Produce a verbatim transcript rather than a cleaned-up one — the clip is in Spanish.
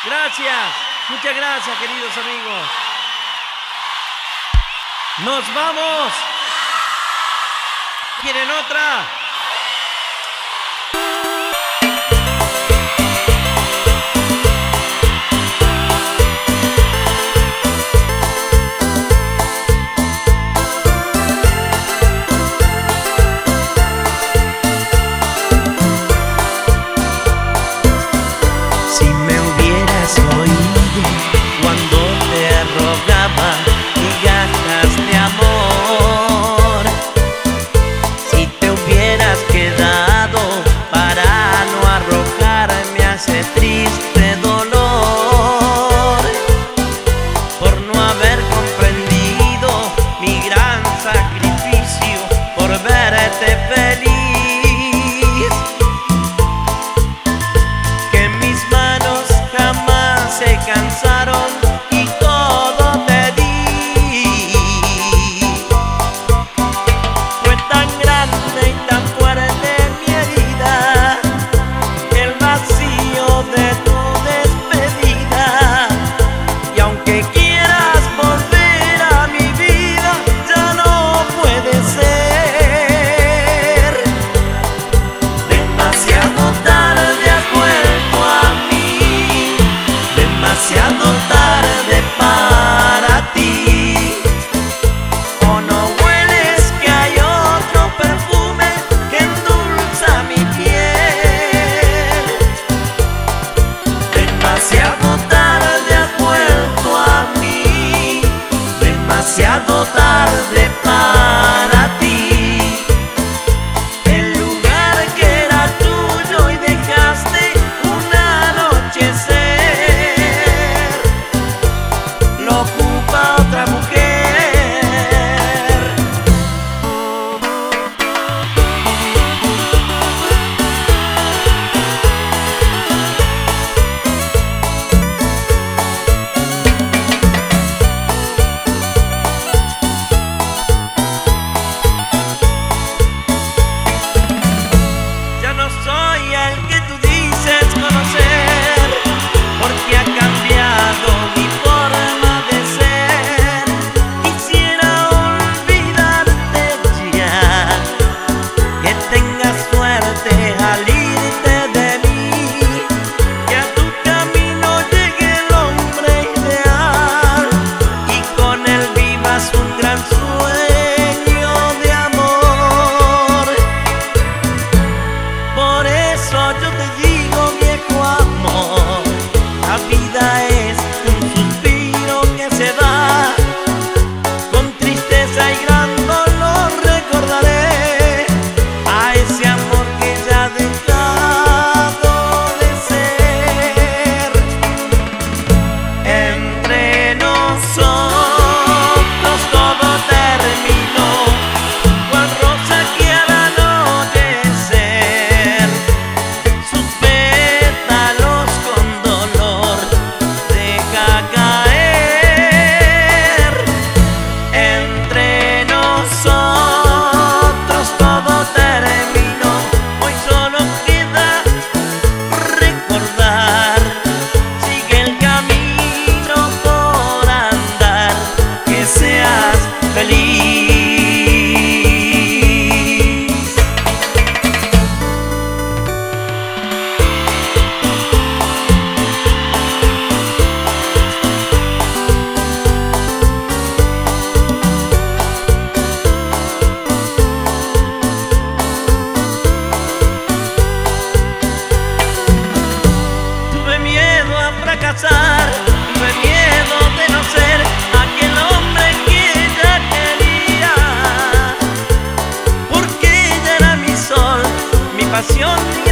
Gracias, muchas gracias, queridos amigos. ¡Nos vamos! ¿Quieren otra? Si me hubieras oído cuando te rogaba migajas de amor, si te hubieras quedado para no arrojarme a ese triste dolor, por no haber comprendido mi gran sacrificio por verte feliz. Se cansaron y todo te di. Fue tan grande y tan fuerte mi herida, el vacío de tu despedida. Y aunque quieras volver a mi vida, ya no puede ser. Demasiado tarde has vuelto a mí, demasiado tarde para ti. O no hueles que hay otro perfume que endulza mi piel. Demasiado tarde has vuelto a mí, demasiado tarde para ti. El lugar que era tuyo y dejaste un anochecer ocupa otra mujer. Ya no soy el que tú dices conocer, porque ha cambiado mi forma de ser. Quisiera olvidarte ya, que tengas suerte al irte de mí, que a tu camino llegue el hombre ideal y con él vivas un gran sueño de amor. Por eso yo te digo, viejo amor, la vida es un suspiro que se va, con tristeza y gran dolor recordaré a ese amor que ya ha dejado de ser. Entre nosotros todo terminó, cual rosa que al anochecer sus pétalos con dolor deja caer. Entre nosotros todo terminó, hoy solo queda recordar. Sigue el camino por andar, que seas feliz. Tuve miedo a fracasar, tuve miedo de no ser aquel hombre que ella quería, porque ella era mi sol, mi pasión.